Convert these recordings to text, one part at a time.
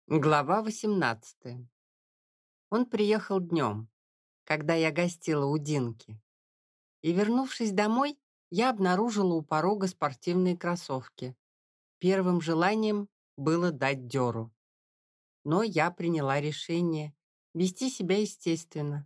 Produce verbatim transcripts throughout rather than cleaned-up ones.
Глава восемнадцатая. Он приехал днем, когда я гостила у Динки. И, вернувшись домой, я обнаружила у порога спортивные кроссовки. Первым желанием было дать дёру. Но я приняла решение вести себя естественно.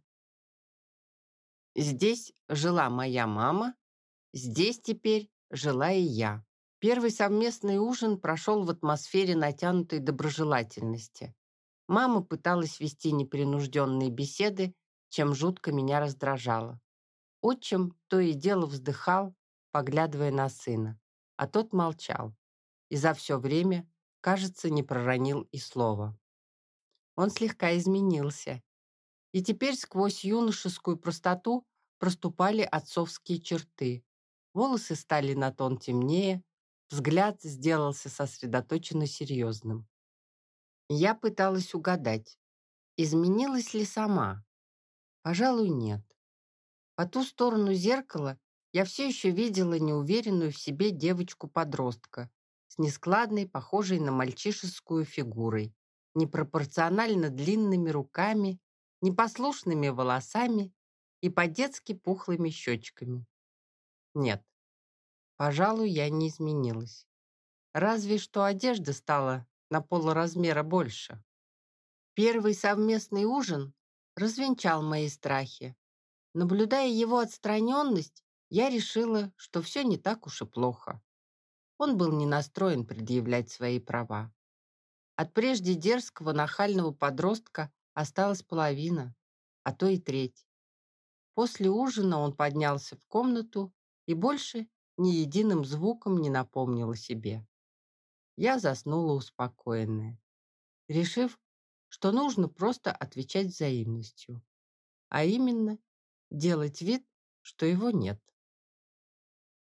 Здесь жила моя мама, здесь теперь жила и я. Первый совместный ужин прошел в атмосфере натянутой доброжелательности. Мама пыталась вести непринужденные беседы, чем жутко меня раздражало. Отчим то и дело вздыхал, поглядывая на сына, а тот молчал и за все время, кажется, не проронил и слова. Он слегка изменился, и теперь сквозь юношескую простоту проступали отцовские черты. Волосы стали на тон темнее, взгляд сделался сосредоточенно серьезным. Я пыталась угадать, изменилась ли сама? Пожалуй, нет. По ту сторону зеркала я все еще видела неуверенную в себе девочку-подростка с нескладной, похожей на мальчишескую фигурой, непропорционально длинными руками, непослушными волосами и по-детски пухлыми щечками. Нет, пожалуй, я не изменилась. Разве что одежда стала на полразмера больше. Первый совместный ужин развенчал мои страхи. Наблюдая его отстраненность, я решила, что все не так уж и плохо. Он был не настроен предъявлять свои права. От прежде дерзкого, нахального подростка осталась половина, а то и треть. После ужина он поднялся в комнату и больше ни единым звуком не напомнил о себе. Я заснула успокоенная, решив, что нужно просто отвечать взаимностью, а именно делать вид, что его нет.